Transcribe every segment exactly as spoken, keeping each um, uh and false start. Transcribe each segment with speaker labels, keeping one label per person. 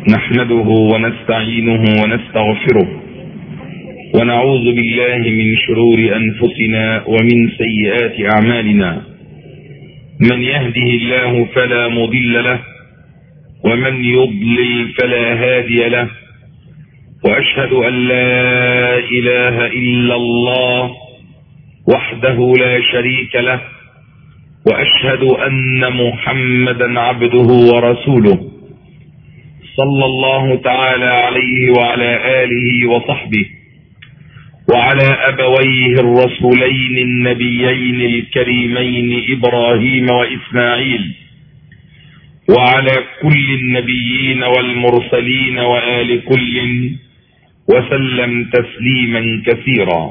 Speaker 1: نحمده ونستعينه ونستغفره ونعوذ بالله من شرور أنفسنا ومن سيئات أعمالنا. من يهده الله فلا مضل له ومن يضلل فلا هادي له، وأشهد أن لا إله إلا الله وحده لا شريك له، وأشهد أن محمدا عبده ورسوله صلى الله تعالى عليه وعلى آله وصحبه وعلى أبويه الرسولين النبيين الكريمين إبراهيم وإسماعيل، وعلى كل النبيين والمرسلين وآل كل وسلم تسليما كثيرا.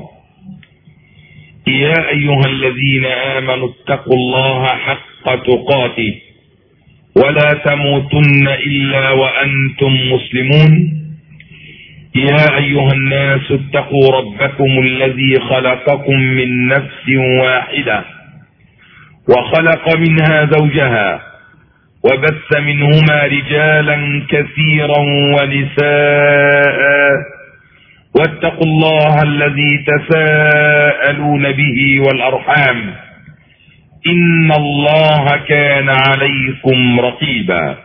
Speaker 1: يا أيها الذين آمنوا اتقوا الله حق تقاته ولا تموتن إلا وأنتم مسلمون. يا أيها الناس اتقوا ربكم الذي خلقكم من نفس واحدة وخلق منها زوجها وبث منهما رجالا كثيرا ونساء، واتقوا الله الذي تساءلون به والأرحام إن الله كان عليكم رقيبا.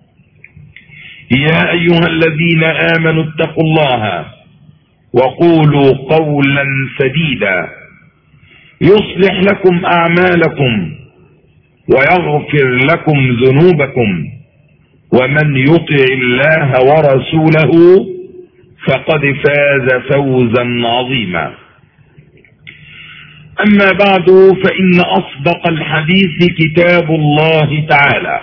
Speaker 1: يا أيها الذين آمنوا اتقوا الله وقولوا قولا سديدا يصلح لكم أعمالكم ويغفر لكم ذنوبكم، ومن يطع الله ورسوله فقد فاز فوزا عظيما. أما بعد، فإن أصدق الحديث كتاب الله تعالى،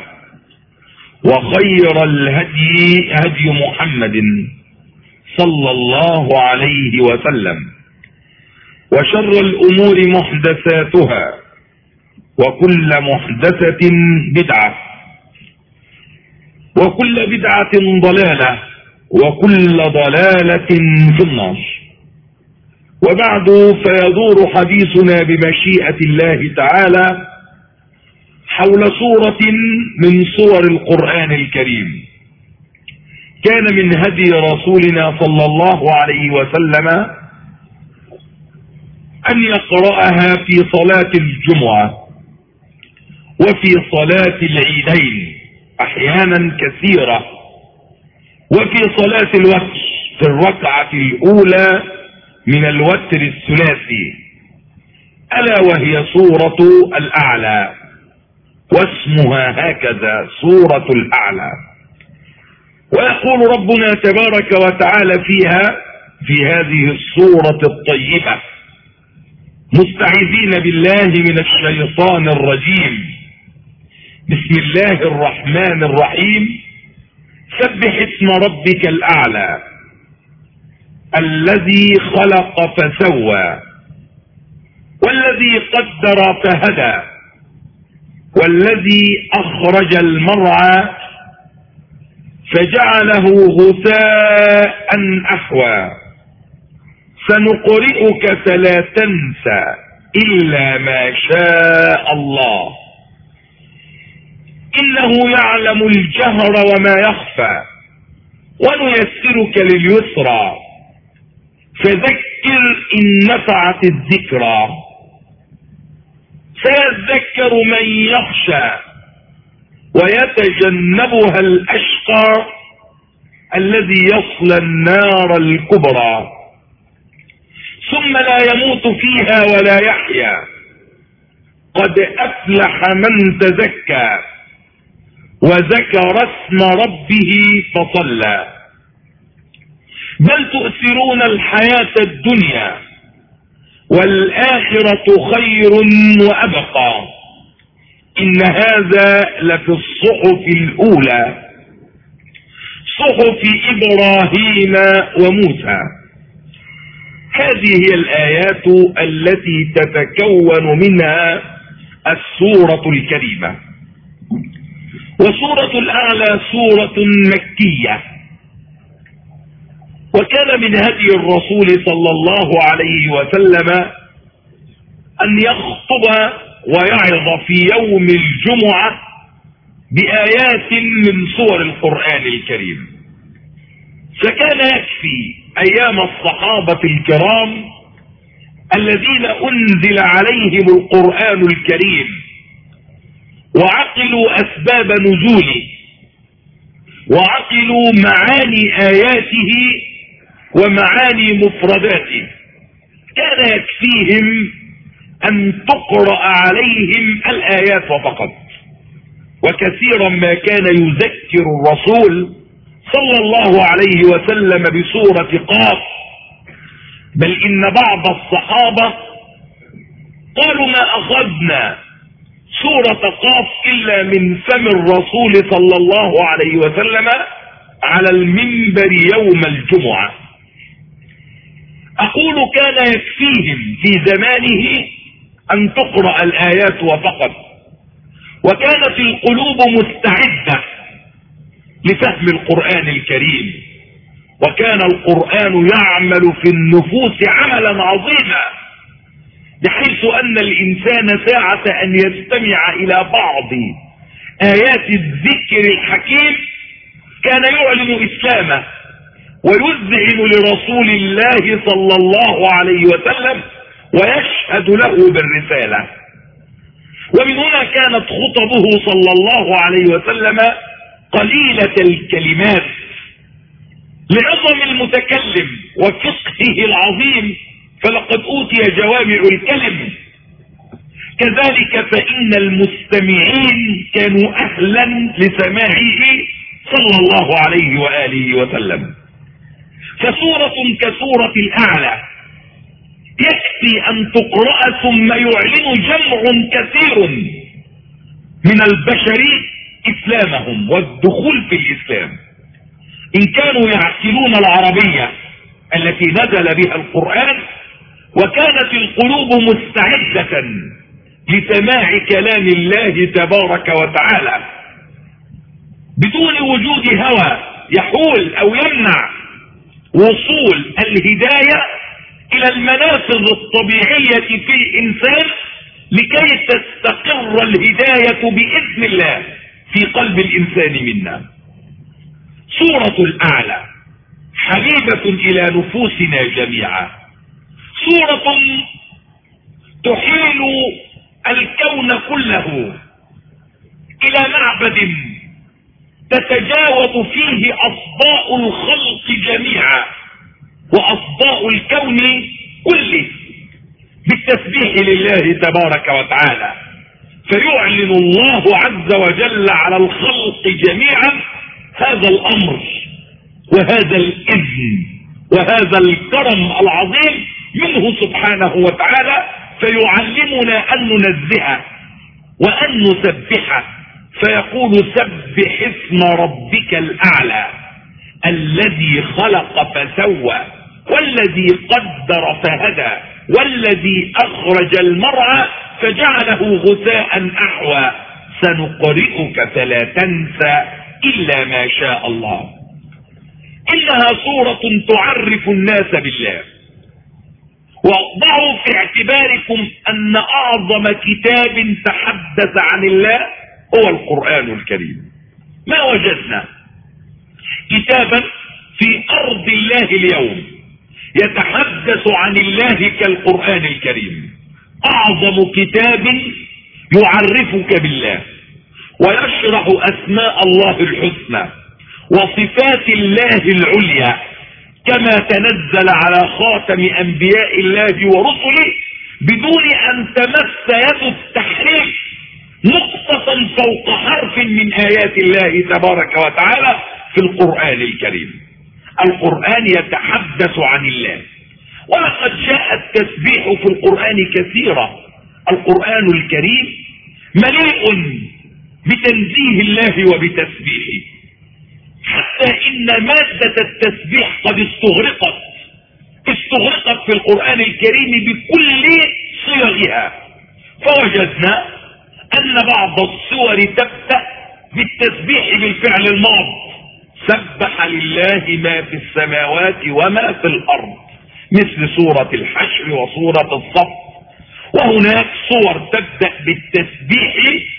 Speaker 1: وخير الهدي هدي محمد صلى الله عليه وسلم، وشر الأمور محدثاتها، وكل محدثة بدعة، وكل بدعة ضلالة، وكل ضلالة في النار. وبعد، فيدور حديثنا بمشيئة الله تعالى حول سورة من سور القرآن الكريم كان من هدي رسولنا صلى الله عليه وسلم أن يقرأها في صلاة الجمعة وفي صلاة العيدين أحيانا كثيرة، وفي صلاة الوتر في الركعة الأولى من الوتر الثلاثي، ألا وهي سورة الأعلى، واسمها هكذا سورة الأعلى. ويقول ربنا تبارك وتعالى فيها في هذه السورة الطيبة مستعيذين بالله من الشيطان الرجيم: بسم الله الرحمن الرحيم، سبح اسم ربك الأعلى الذي خلق فسوى والذي قدر فهدى والذي أخرج المرعى فجعله غثاء أحوى سنقرئك فلا تنسى إلا ما شاء الله إنه يعلم الجهر وما يخفى ونيسرك لليسرى فذكر إن نفعت الذكرى سيذكر من يخشى ويتجنبها الأشقى الذي يصلى النار الكبرى ثم لا يموت فيها ولا يحيا قد أفلح من تزكى وذكر اسم ربه فصلى بل تؤثرون الحياة الدنيا والآخرة خير وأبقى إن هذا لفي الصحف الأولى صحف إبراهيم وموسى. هذه هي الآيات التي تتكون منها السورة الكريمة. وسورة الأعلى سورة مكية، وكان من هدي الرسول صلى الله عليه وسلم أن يخطب ويعظ في يوم الجمعة بآيات من سور القرآن الكريم. فكان يكفي ايام الصحابة الكرام الذين انزل عليهم القرآن الكريم وعقلوا اسباب نزوله وعقلوا معاني اياته ومعاني مفرداته، كان يكفيهم ان تقرأ عليهم الايات فقط. وكثيرا ما كان يذكر الرسول صلى الله عليه وسلم بسورة قاف، بل ان بعض الصحابة قالوا ما اخذنا سورة قاف الا من فم الرسول صلى الله عليه وسلم على المنبر يوم الجمعة. اقول كان يكفيهم في زمانه ان تقرأ الايات وفقط، وكانت القلوب مستعدة لفهم القرآن الكريم، وكان القرآن يعمل في النفوس عملا عظيما، بحيث ان الانسان ساعة ان يستمع الى بعض ايات الذكر الحكيم كان يعلن اسلامه ويذعن لرسول الله صلى الله عليه وسلم ويشهد له بالرسالة. ومن هنا كانت خطبه صلى الله عليه وسلم قليلة الكلمات لعظم المتكلم وفقهه العظيم، فلقد اوتي جوامع الكلم. كذلك فإن المستمعين كانوا أهلا لسماعه صلى الله عليه وآله وسلم. فسورة كسورة الأعلى يكفي أن تقرأ ثم يعلن جمع كثير من البشر إسلامهم والدخول في الإسلام، إن كانوا يعقلون العربية التي نزل بها القرآن، وكانت القلوب مستعدة لسماع كلام الله تبارك وتعالى بدون وجود هوى يحول أو يمنع وصول الهداية إلى المنافذ الطبيعية في الإنسان لكي تستقر الهداية بإذن الله في قلب الإنسان منا. سورة الأعلى حبيبة إلى نفوسنا جميعا، سورة تحيل الكون كله إلى معبد تتجاوز فيه أصداء الخلق جميعا وأصداء الكون كله بالتسبيح لله تبارك وتعالى، فيعلن الله عز وجل على الخلق جميعا هذا الأمر وهذا الإذن وهذا الكرم العظيم منه سبحانه وتعالى، فيعلمنا أن ننزهه وأن نسبحه، فيقول سبح اسم ربك الأعلى الذي خلق فسوى والذي قدر فهدى والذي أخرج المرعى فجعله غثاء أحوى سنقرئك فلا تنسى إلا ما شاء الله. إنها سورة تعرف الناس بالله. وضعوا في اعتباركم أن أعظم كتاب تحدث عن الله هو القرآن الكريم. ما وجدنا كتابا في أرض الله اليوم يتحدث عن الله كالقرآن الكريم. أعظم كتاب يعرفك بالله ويشرح أسماء الله الحسنى وصفات الله العليا كما تنزل على خاتم أنبياء الله ورسله بدون أن تمس يد التحريف نقطة فوق حرف من آيات الله تبارك وتعالى في القرآن الكريم. القرآن يتحدث عن الله، ولقد جاء التسبيح في القرآن كثيرا. القرآن الكريم مليء بتنزيه الله وبتسبيحه، حتى إن مادة التسبيح قد استغرقت استغرقت في القرآن الكريم بكل صيغها، فوجدنا أن بعض السور تبدأ بالتسبيح بالفعل الماضي، سبح لله ما في السماوات وما في الأرض، مثل سورة الحشر وسورة الصف. وهناك صور تبدأ بالتسبيح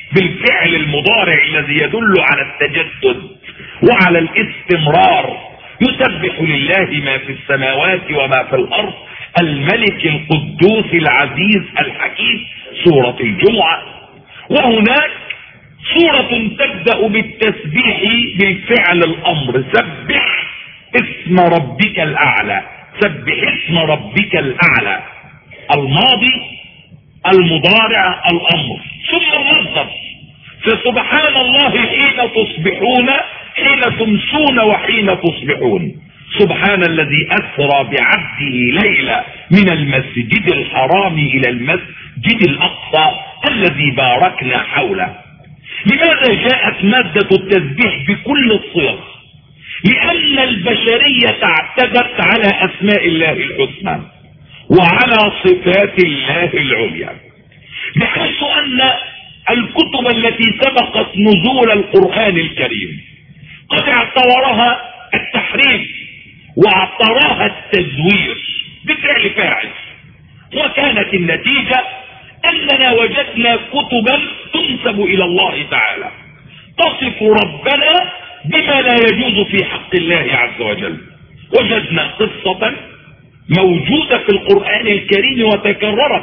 Speaker 1: بالفعل المضارع الذي يدل على التجدد وعلى الاستمرار، يسبح لله ما في السماوات وما في الارض الملك القدوس العزيز الحكيم، سورة الجمعة. وهناك سورة تبدأ بالتسبيح بالفعل الامر، سبح اسم ربك الاعلى، سبح اسم ربك الاعلى، الماضي المضارع الامر، ثم المصدر. فسبحان الله حين تصبحون، حين تمسون وحين تصبحون. سبحان الذي اسرى بعبده ليلا من المسجد الحرام الى المسجد الاقصى الذي باركنا حوله. لماذا جاءت مادة التسبيح بكل الصيغ؟ لان البشرية اعتدت على اسماء الله الحسنى وعلى صفات الله العليا، بحيث ان الكتب التي سبقت نزول القرآن الكريم قد اعتبرها التحريف واعتراها التزوير بفعل فاعل، وكانت النتيجة اننا وجدنا كتبا تنسب الى الله تعالى تصف ربنا بما لا يجوز في حق الله عز وجل. وجدنا قصة موجودة في القرآن الكريم وتكررت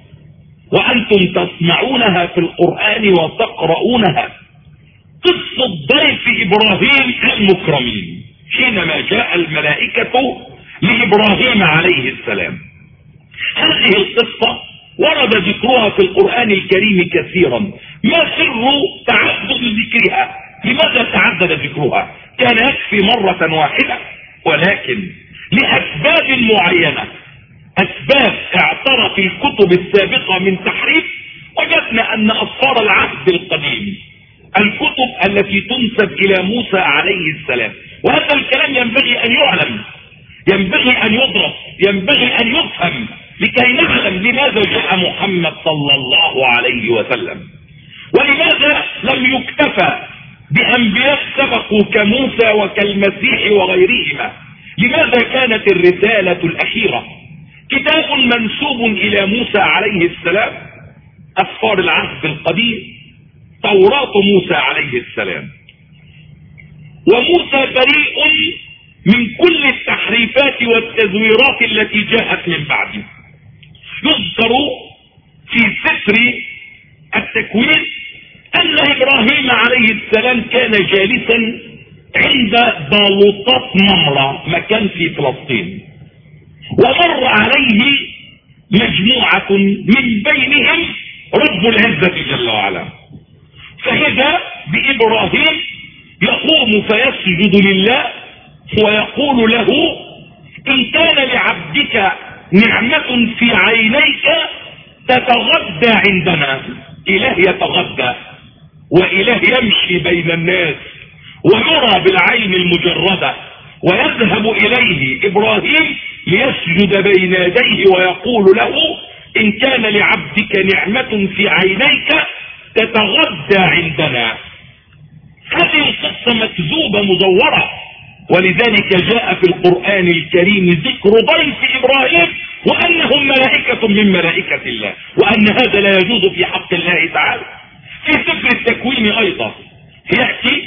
Speaker 1: وانتم تسمعونها في القرآن وتقرؤونها، قصة ضيف ابراهيم المكرمين حينما جاء الملائكة لابراهيم عليه السلام. هذه القصة ورد ذكرها في القرآن الكريم كثيرا. ما سر تعدد ذكرها؟ لماذا تعدد ذكرها؟ كان يكفي مرة واحدة، ولكن لأسباب معينة، أسباب اعترف الكتب السابقة من تحريف. وجدنا أن أسفار العهد القديم، الكتب التي تنسب إلى موسى عليه السلام، وهذا الكلام ينبغي أن يعلم، ينبغي أن يدرس، ينبغي أن يفهم لكي نعلم لماذا جاء محمد صلى الله عليه وسلم، ولماذا لم يكتفى بأنبياء سبقوا كموسى وكالمسيح وغيرهما. لماذا كانت الرسالة الأخيرة كتاب منسوب إلى موسى عليه السلام، أسفار العهد القديم، توراة موسى عليه السلام. وموسى بريء من كل التحريفات والتزويرات التي جاءت من بعده. يذكر في سفر التكوين أن إبراهيم عليه السلام كان جالسا عند بالوطات نمرة، مكان في فلسطين، ومر عليه مجموعة من بينهم رب العزة جل وعلا، فإذا بإبراهيم يقوم فيسجد لله ويقول له: إن كان لعبدك نعمة في عينيك تتغدى عندنا. إله يتغدى، وإله يمشي بين الناس ويرى بالعين المجردة، ويذهب إليه إبراهيم ليسجد بين يديه ويقول له: إن كان لعبدك نعمة في عينيك تتغدى عندنا. هذه القصة مكذوبة مزورة، ولذلك جاء في القرآن الكريم ذكر ضيف إبراهيم وأنهم ملائكة من ملائكة الله، وأن هذا لا يجوز في حق الله تعالى. في سفر التكوين أيضا يأتي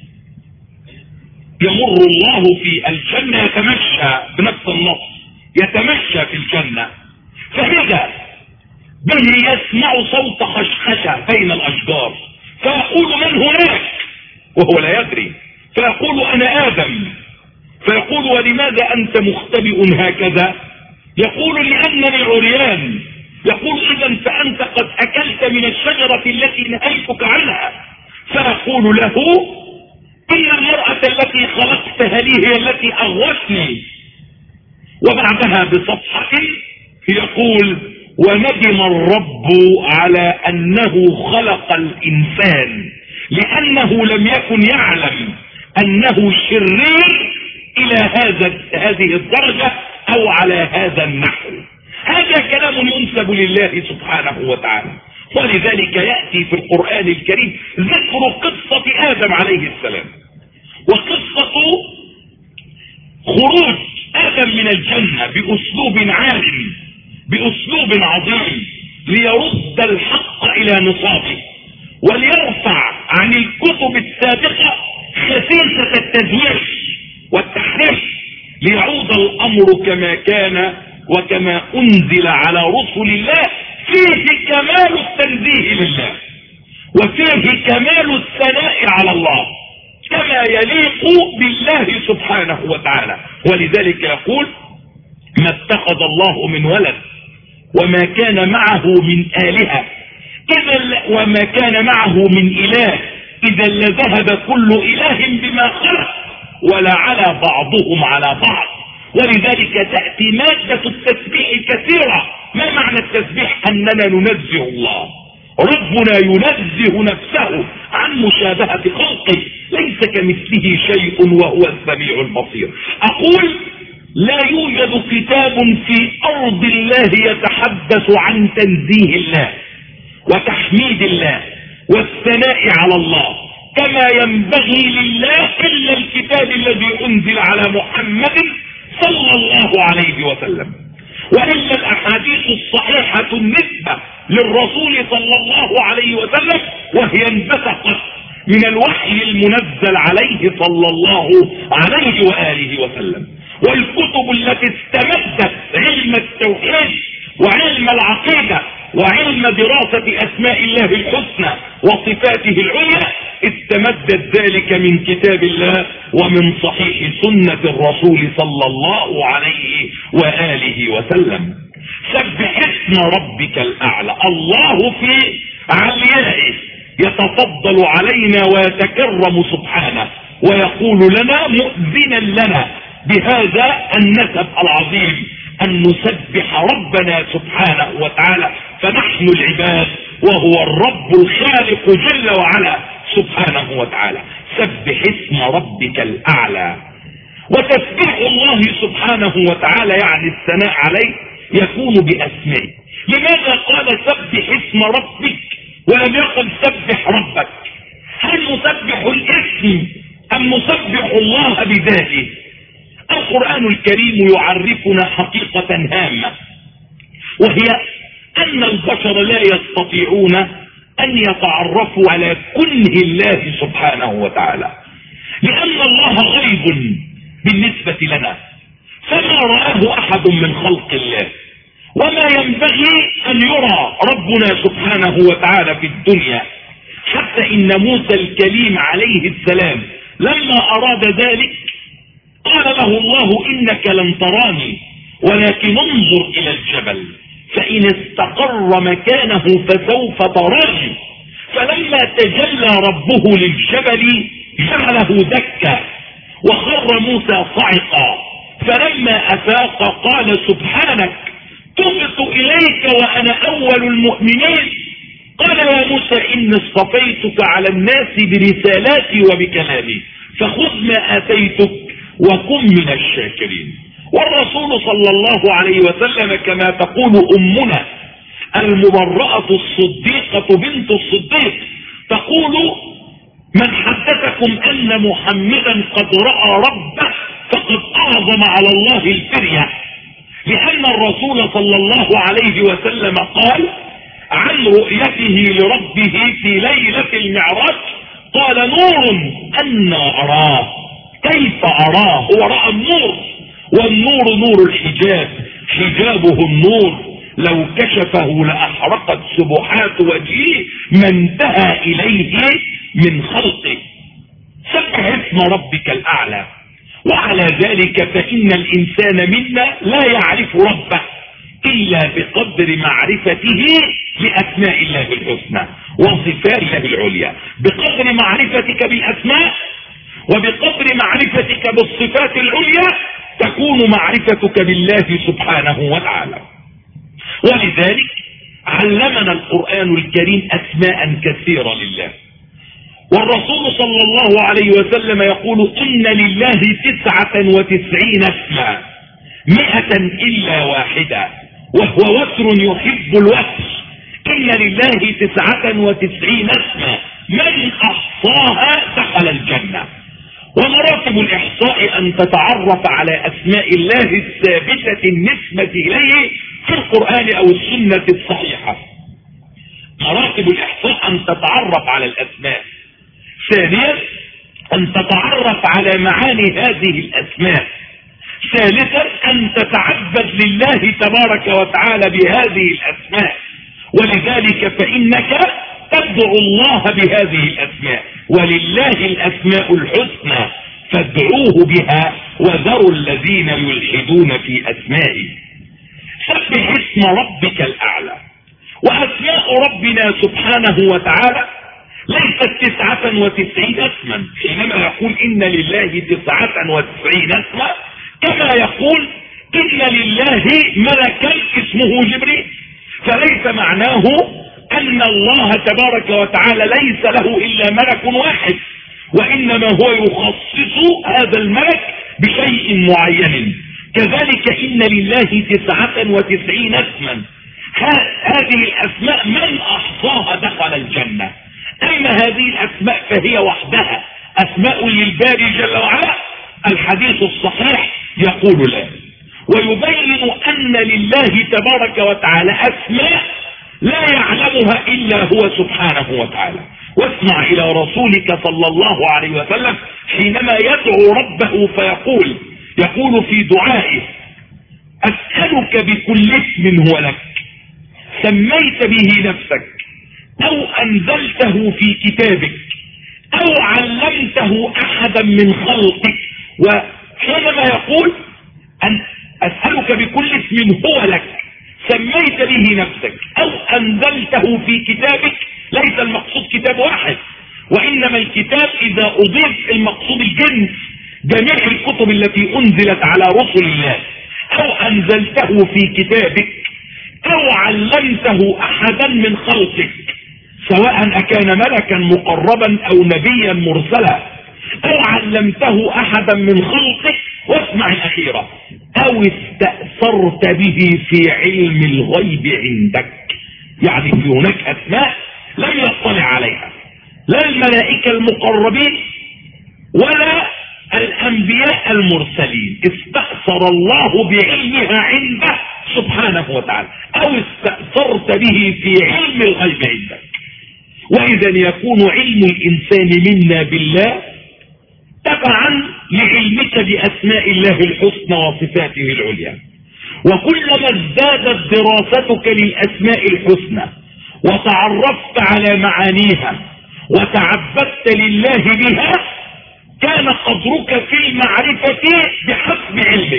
Speaker 1: يمر الله في الجنة يتمشى بنفس النص، يتمشى في الجنة، فإذا به يسمع صوت خشخشة بين الأشجار، فيقول: من هناك؟ وهو لا يدري، فيقول: أنا آدم. فيقول: ولماذا أنت مختبئ هكذا؟ يقول: لأنني عريان. يقول: إذا فأنت قد أكلت من الشجرة التي نهيتك عنها. فيقول له: إن المرأة التي خلقتها لي هي التي أغوتني. وبعدها بصفحة يقول: وندم الرب على أنه خلق الإنسان لأنه لم يكن يعلم أنه شرير إلى هذا هذه الدرجة أو على هذا النحو. هذا كلام ينسب لله سبحانه وتعالى. ولذلك يأتي في القرآن الكريم ذكر قصة آدم عليه السلام، وقصة خروج آدم من الجنة بأسلوب عالي، بأسلوب عظيم، ليرد الحق إلى نصابه وليرفع عن الكتب السابقة خسيسة التزوير والتحريف ليعود الامر كما كان وكما انزل على رسل الله، فيه كمال التنزيه لله وفيه كمال الثناء على الله كما يليق بالله سبحانه وتعالى. ولذلك يقول: ما اتخذ الله من ولد وما كان معه من آلهة إذا وما كان معه من إله إذا لذهب كل إله بما خلق ولا على بعضهم على بعض. ولذلك تأتي مادة التسبيح كثيرة. ما معنى التسبيح؟ أننا ننزه الله. ربنا ينزه نفسه عن مشابهة خلقه، ليس كمثله شيء وهو السميع البصير. أقول: لا يوجد كتاب في أرض الله يتحدث عن تنزيه الله وتحميد الله والثناء على الله كما ينبغي لله إلا الكتاب الذي أنزل على محمد صلى الله عليه وسلم، وإلا الأحاديث الصحيحة النسبة للرسول صلى الله عليه وسلم وهي انبثقت من الوحي المنزل عليه صلى الله عليه وآله وسلم. والكتب التي استمدت علم التوحيد وعلم العقيدة وعلم دراسة أسماء الله الحسنى وصفاته العليا استمدت ذلك من كتاب الله ومن صحيح سنة الرسول صلى الله عليه وآله وسلم. سبح اسم ربك الأعلى. الله في عليائه يتفضل علينا ويتكرم سبحانه ويقول لنا مؤذنا لنا بهذا النسب العظيم أن نسبح ربنا سبحانه وتعالى، فنحن العباد وهو الرب الخالق جل وعلا سبحانه وتعالى. سبح اسم ربك الأعلى. وتسبيح الله سبحانه وتعالى يعني الثناء عليه يكون بأسمائه. لماذا قال سبح اسم ربك ولم يقل سبح ربك؟ هل نسبح الاسم أم نسبح الله بذاته؟ القرآن الكريم يعرفنا حقيقة هامة، وهي أن البشر لا يستطيعون أن يتعرفوا على كنه الله سبحانه وتعالى، لأن الله غيب بالنسبة لنا فما رآه أحد من خلق الله، وما ينبغي أن يرى ربنا سبحانه وتعالى في الدنيا. حتى إن موسى الكليم عليه السلام لما أراد ذلك قال له الله: إنك لن تراني ولكن انظر إلى الجبل فإن استقر مكانه فسوف تراني. فلما تجلى ربه للجبل جعله دكا وخر موسى صعقا، فلما أفاق قال: سبحانك تبت إليك وأنا أول المؤمنين. قال: يا موسى إني اصطفيتك على الناس برسالاتي وبكلامي فخذ ما آتيتك وكن من الشاكرين. والرسول صلى الله عليه وسلم كما تقول أمنا المبرأة الصديقة بنت الصديق تقول: من حدثكم أن محمدا قد رأى ربه فقد أعظم على الله الفرية، لأن الرسول صلى الله عليه وسلم قال عن رؤيته لربه في ليلة المعراج قال: نور أنا أراه. كيف أراه؟ هو رأى النور، والنور نور الحجاب، حجابه النور، لو كشفه لأحرقت سبحات وجهه ما انتهى إليه من خلقه. سبح اسم ربك الأعلى. وعلى ذلك فإن الإنسان منا لا يعرف ربه إلا بقدر معرفته لأسماء الله الحسنى وصفات الله العليا. بقدر معرفتك بالأسماء وبقدر معرفتك بالصفات العليا تكون معرفتك بالله سبحانه وتعالى. ولذلك علمنا القرآن الكريم أسماء كثيرة لله، والرسول صلى الله عليه وسلم يقول: إن لله تسعة وتسعين اسما مئة إلا واحدة وهو وتر يحب الوتر. إن لله تسعة وتسعين اسما من أحصاها دخل الجنة. ومراتب الإحصاء أن تتعرف على أسماء الله الثابتة النسبة إليه في القرآن أو السنة الصحيحة. مراتب الإحصاء أن تتعرف على الأسماء. ثانيا أن تتعرف على معاني هذه الأسماء. ثالثا ان تتعبد لله تبارك وتعالى بهذه الاسماء، ولذلك فانك تدعو الله بهذه الاسماء، ولله الاسماء الحسنى فادعوه بها وذروا الذين يلحدون في اسمائه. سبح اسم ربك الاعلى. واسماء ربنا سبحانه وتعالى ليست تسعة وتسعين اسما، حينما يقول ان لله تسعة وتسعين اسما كما يقول ان لله ملكا اسمه جبريل، فليس معناه ان الله تبارك وتعالى ليس له الا ملك واحد، وانما هو يخصص هذا الملك بشيء معين. كذلك ان لله تسعة وتسعين اسما، هذه الاسماء من احصاها دخل الجنة. اما هذه الاسماء فهي وحدها اسماء للباري جل وعلا، الحديث الصحيح يقول لا. ويبين ان لله تبارك وتعالى اسماء لا يعلمها الا هو سبحانه وتعالى. واسمع الى رسولك صلى الله عليه وسلم حينما يدعو ربه فيقول يقول في دعائه: اسألك بكل اسم هو لك سميت به نفسك او انزلته في كتابك او علمته احدا من خلقك. وحينما يقول ان اسألك بكل اسم هو لك سميت به نفسك او انزلته في كتابك، ليس المقصود كتاب واحد، وانما الكتاب اذا اضيف المقصود الجنس، جميع الكتب التي انزلت على رسل الله. او انزلته في كتابك او علمته احدا من خلقك، سواء اكان ملكا مقربا او نبيا مرسلا، او علمته احدا من خلقك. واسمع الاخيرة: او استأثرت به في علم الغيب عندك. يعني في هناك اسماء لم يطلع عليها لا الملائكة المقربين ولا الانبياء المرسلين، استأثر الله بعلمها عنده سبحانه وتعالى. او استأثرت به في علم الغيب عندك. واذا يكون علم الانسان منا بالله تبعا لعلمك باسماء الله الحسنى وصفاته العليا. وكلما ازدادت دراستك للاسماء الحسنى وتعرفت على معانيها وتعبدت لله بها كان قدرك في المعرفة بحسب علمك.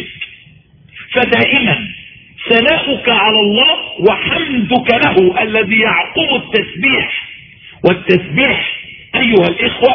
Speaker 1: فدائما ثناؤك على الله وحمدك له الذي يعقب التسبيح. والتسبيح ايها الاخوة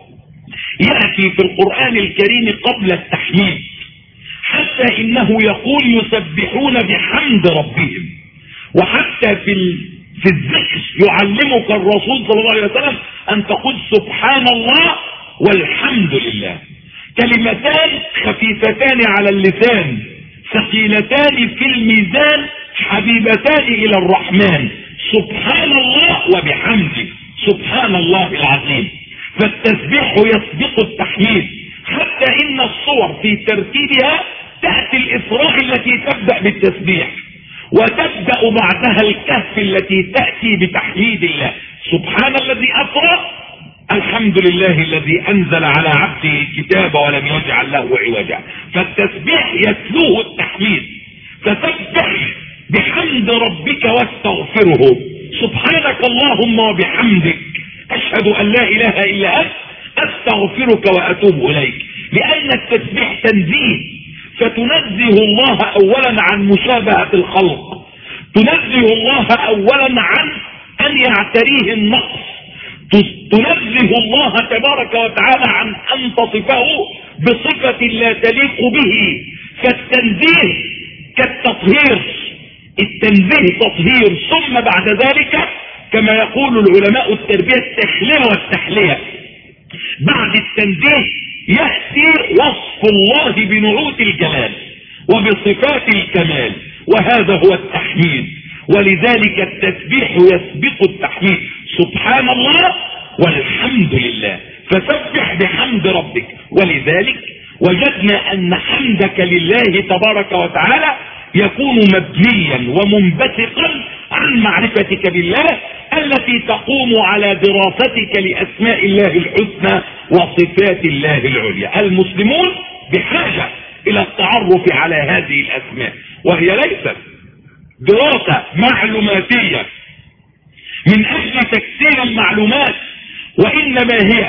Speaker 1: يأتي في القرآن الكريم قبل التحميد، حتى انه يقول يسبحون بحمد ربهم. وحتى في في الذكر يعلمك الرسول صلى الله عليه وسلم ان تقول سبحان الله والحمد لله، كلمتان خفيفتان على اللسان ثقيلتان في الميزان حبيبتان الى الرحمن، سبحان الله وبحمده سبحان الله العظيم. فالتسبيح يسبق التحميد، حتى ان الصور في ترتيبها تأتي الإسراء التي تبدأ بالتسبيح، وتبدأ بعدها الكهف التي تأتي بتحميد الله. سبحان الذي أسرى، الحمد لله الذي أنزل على عبده الكتاب ولم يجعل له عوجا. فالتسبيح يتلوه التحميد، فسبح بحمد ربك واستغفره. سبحانك اللهم وبحمدك أشهد أن لا إله إلا أنت أستغفرك وأتوب إليك. لأن التسبيح تنزيه، فتنزه الله أولا عن مشابهة الخلق، تنزه الله أولا عن أن يعتريه النقص، تنزه الله تبارك وتعالى عن أن تصفه بصفة لا تليق به. فالتنزيه كالتطهير، التنزيه تطهير، ثم بعد ذلك كما يقول العلماء التربية التخلية والتحلية. بعد التنزيه يأتي وصف الله بنعوت الجلال وبصفات الكمال، وهذا هو التحميد. ولذلك التسبيح يسبق التحميد، سبحان الله والحمد لله. فسبح بحمد ربك. ولذلك وجدنا أن حمدك لله تبارك وتعالى يكون مبنيا ومنبثقا عن معرفتك بالله التي تقوم على دراستك لأسماء الله الحسنى وصفات الله العليا. المسلمون بحاجة إلى التعرف بالتعرف على هذه الاسماء، وهي ليست دراسة معلوماتية من اجل تكسير المعلومات، وانما هي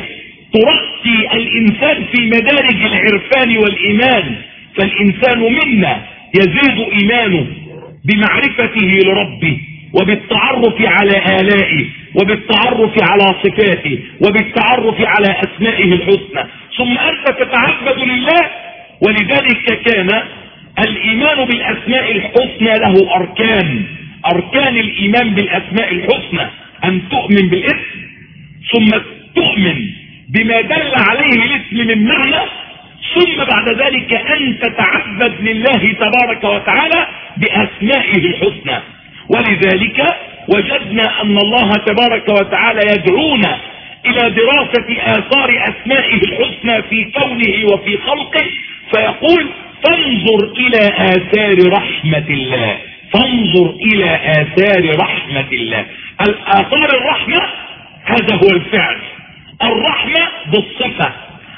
Speaker 1: ترقي الانسان في مدارج العرفان والايمان. فالانسان منا يزيد ايمانه بمعرفته لربه، وبالتعرف على آلائه، وبالتعرف على صفاته، وبالتعرف على اسمائه الحسنى، ثم انت تتعبد لله. ولذلك كان الايمان بالاسماء الحسنى له اركان. اركان الايمان بالاسماء الحسنى ان تؤمن بالاسم، ثم تؤمن بما دل عليه الاسم من معنى، ثم بعد ذلك ان تتعبد لله تبارك وتعالى باسمائه الحسنى. ولذلك وجدنا ان الله تبارك وتعالى يدعونا الى دراسة اثار اسمائه الحسنى في كونه وفي خلقه، فيقول فانظر الى اثار رحمة الله، فانظر الى اثار رحمة الله. الاثار الرحمة هذا هو الفعل، الرحمة بالصفة،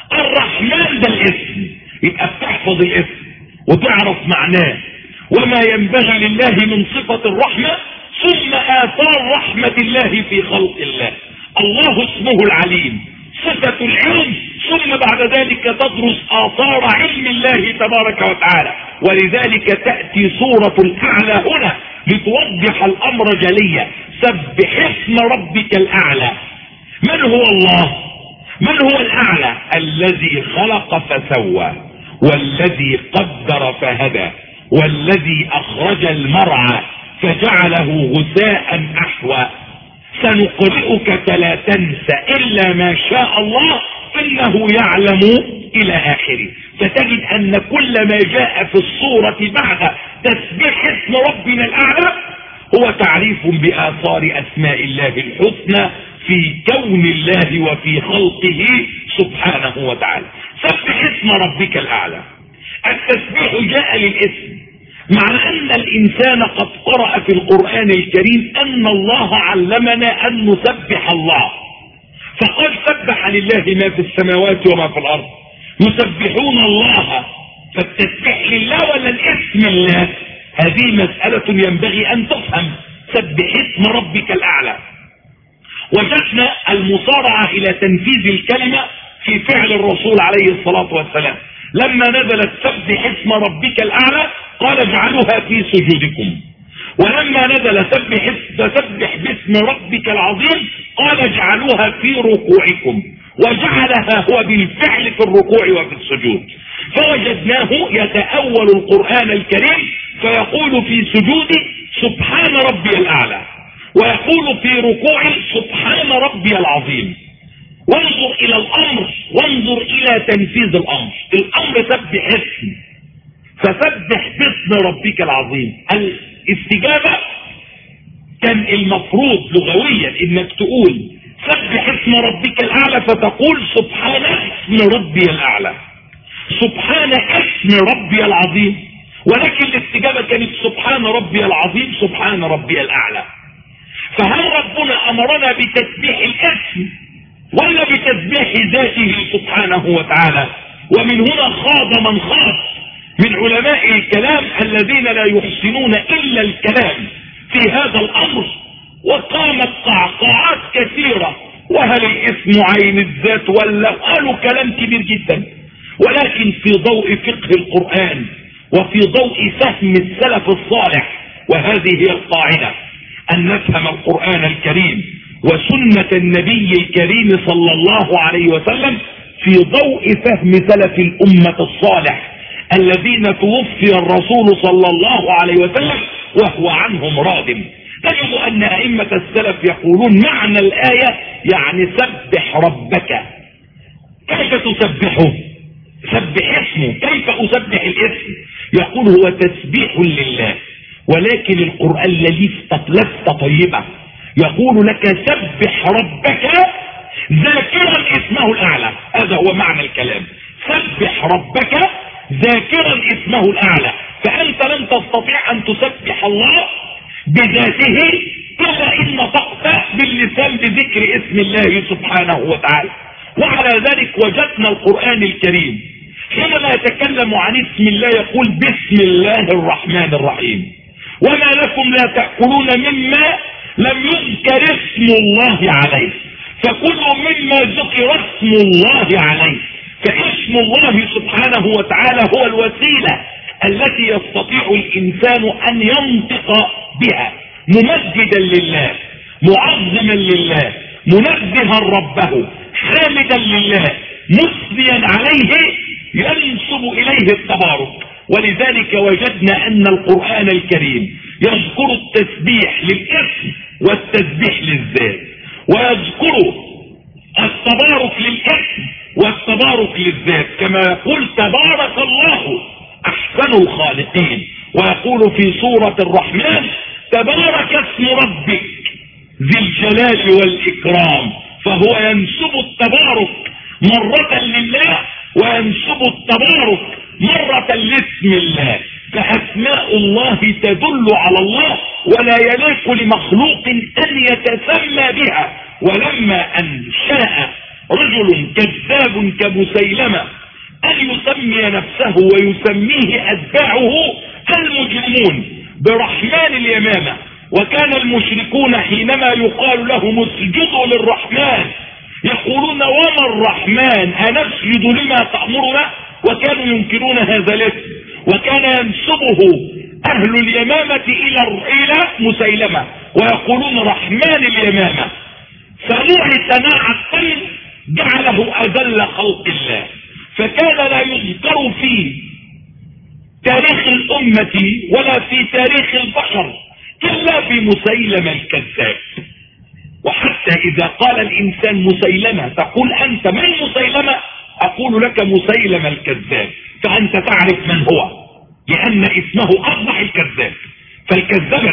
Speaker 1: الرحمن ده الاسم. يبقى بتحفظ الاسم وتعرف معناه وما ينبغي لله من صفة الرحمة، ثم آثار رحمة الله في خلق الله. الله اسمه العليم، صفة العلم، ثم بعد ذلك تدرس آثار علم الله تبارك وتعالى. ولذلك تأتي سورة الأعلى هنا لتوضح الأمر جليا. سبح اسم ربك الأعلى. من هو الله؟ من هو الأعلى؟ الذي خلق فسوى، والذي قدر فهدى، والذي أخرج المرعى فجعله غثاء أحوى. سنقرئك فلا تنسى إلا ما شاء الله إنه يعلم إلى آخره. فتجد أن كل ما جاء في الصورة بعد تسبيح اسم ربنا الأعلى هو تعريف بآثار أسماء الله الحسنى في كون الله وفي خلقه سبحانه وتعالى. سبح اسم ربك الأعلى. التسبيح جاء للاسم، مع ان الانسان قد قرأ في القرآن الكريم ان الله علمنا ان نسبح الله، فقد سبح لله ما في السماوات وما في الارض، يسبحون الله. فالتسبيح لله ولا الاسم الله؟ هذه مسألة ينبغي ان تفهم. سبح اسم ربك الاعلى. وجدنا المصارعة الى تنفيذ الكلمة في فعل الرسول عليه الصلاة والسلام. لما نزلت سبح اسم ربك الاعلى قال اجعلوها في سجودكم، ولما نزل سبح فسبح باسم ربك العظيم قال اجعلوها في ركوعكم، وجعلها هو بالفعل في الركوع وفي السجود. فوجدناه يتأول القرآن الكريم فيقول في سجوده سبحان ربي الاعلى، ويقول في ركوعه سبحان ربي العظيم. وانظر الى الامر، وانظر الى تنفيذ الامر. الامر سبح اسم، فسبح باسم ربك العظيم. الاستجابة كان المفروض لغويا انك تقول سبح اسم ربك الاعلى، فتقول سبحان اسم ربي الاعلى، سبحان اسم ربي العظيم. ولكن الاستجابة كانت سبحان ربي العظيم سبحان ربي الاعلى. فهل ربنا امرنا بتسبيح الاسم ولا بتسبيح ذاته سبحانه وتعالى؟ ومن هنا خاض من خاض من علماء الكلام الذين لا يحسنون الا الكلام في هذا الامر، وقامت قعقاعات كثيرة. وهل الاسم عين الذات ولا؟ قالوا كلام كبير جدا. ولكن في ضوء فقه القرآن وفي ضوء فهم السلف الصالح، وهذه هي القاعدة، ان نفهم القرآن الكريم وسنة النبي الكريم صلى الله عليه وسلم في ضوء فهم سلف الأمة الصالح الذين توفي الرسول صلى الله عليه وسلم وهو عنهم راض. تجد أن أئمة السلف يقولون معنى الآية يعني سبح ربك. كيف تسبحه؟ سبح اسمه. كيف أسبح الاسم؟ يقول هو تسبيح لله، ولكن القرآن لفظة لفظة طيبة، يقول لك سبح ربك ذاكرا اسمه الاعلى. هذا هو معنى الكلام، سبح ربك ذاكرا اسمه الاعلى. فانت لن تستطيع ان تسبح الله بذاته الا ان نطقت باللسان بذكر اسم الله سبحانه وتعالى. وعلى ذلك وجدنا القرآن الكريم حينما يتكلم عن اسم الله يقول بسم الله الرحمن الرحيم. وما لكم لا تأكلون مما لم يذكر اسم الله عليه، فكلوا مما ذكر اسم الله عليه. فاسم الله سبحانه وتعالى هو الوسيلة التي يستطيع الإنسان أن ينطق بها ممجدا لله، معظما لله، منزها ربه، حامدا لله، مثنيا عليه، ينسب إليه التبارك. ولذلك وجدنا أن القرآن الكريم يذكر التسبيح للاسم والتسبيح للذات، ويذكر التبارك للاسم والتبارك للذات، كما يقول تبارك الله أحسن الخالقين، ويقول في سورة الرحمن تبارك اسم ربك ذي الجلال والإكرام. فهو ينسب التبارك مرة لله وينسب التبارك مرة لاسم الله. فأسماء الله تدل على الله، ولا يليق لمخلوق أن يتسمى بها. ولما أن شاء رجل كذاب كمسيلمة أن يسمي نفسه ويسميه أتباعه المجرمون برحمن اليمامة، وكان المشركون حينما يقال لهم اسجدوا للرحمن يقولون وما الرحمن أنسجد لما تأمرنا، وكانوا ينكرون هذا الاسم، وكان ينسبه أهل اليمامة إلى إلى مسيلمة ويقولون رحمن اليمامة. فنوع سماع الطين جعله أذل خلق الله، فكان لا يذكر في تاريخ الأمة ولا في تاريخ البشر إلا بمسيلمة الكذاب. وحتى إذا قال الإنسان مسيلمة تقول أنت من مسيلمة؟ أقول لك مسيلمة الكذاب، فأنت تعرف من هو، لأن اسمه أصبح الكذاب. فالكذاب